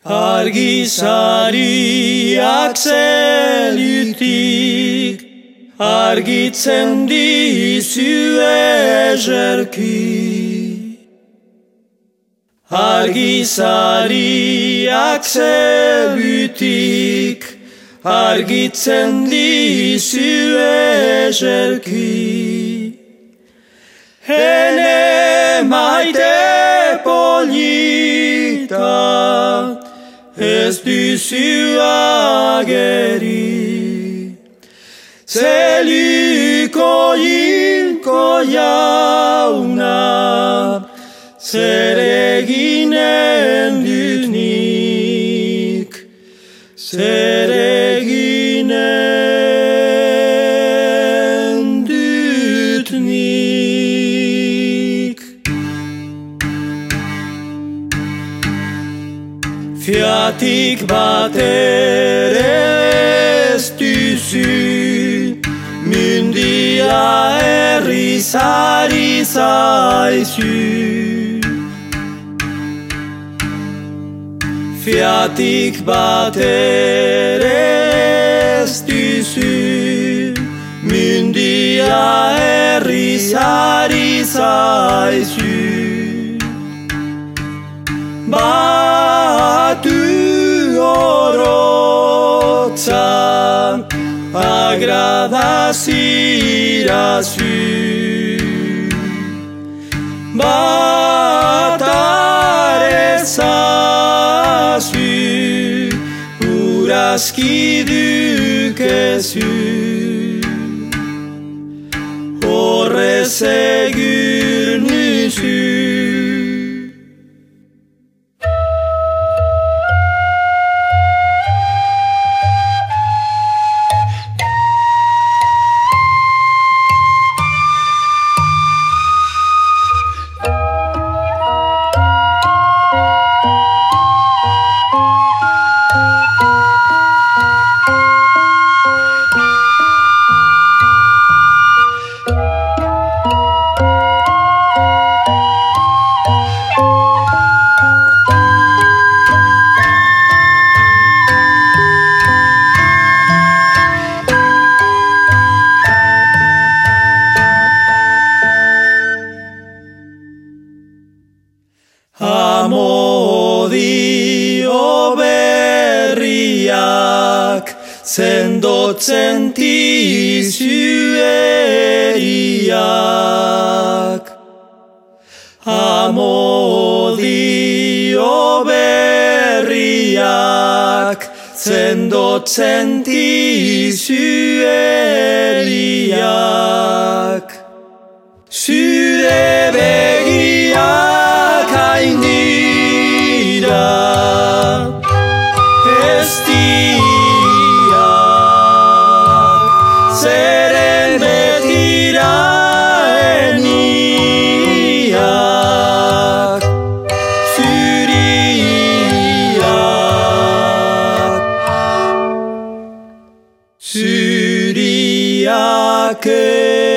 Argizariak zelutik argitzen dizu ezerki. Argizariak zelutik argitzen dizu ezerki. Ene maite polita ez duzu ageri. Zeluko hilko jauna, zer eginen dut nik, zer eginen dut nik. Fiatik bat ere ez duzu, mundia herrizari zaizu. Fiatik bat ere ez duzu, mundia herrizari zaizu. Batu orotza agradazirazu. Batarezazu urazki dukezu. Horrez egur nuzu. Amodio berriak sendotzen dizu eriak. Amodio berriak sendotzen dizu eriak. Zure begiak hain dira estiak, zeren betira eniak. Zuriak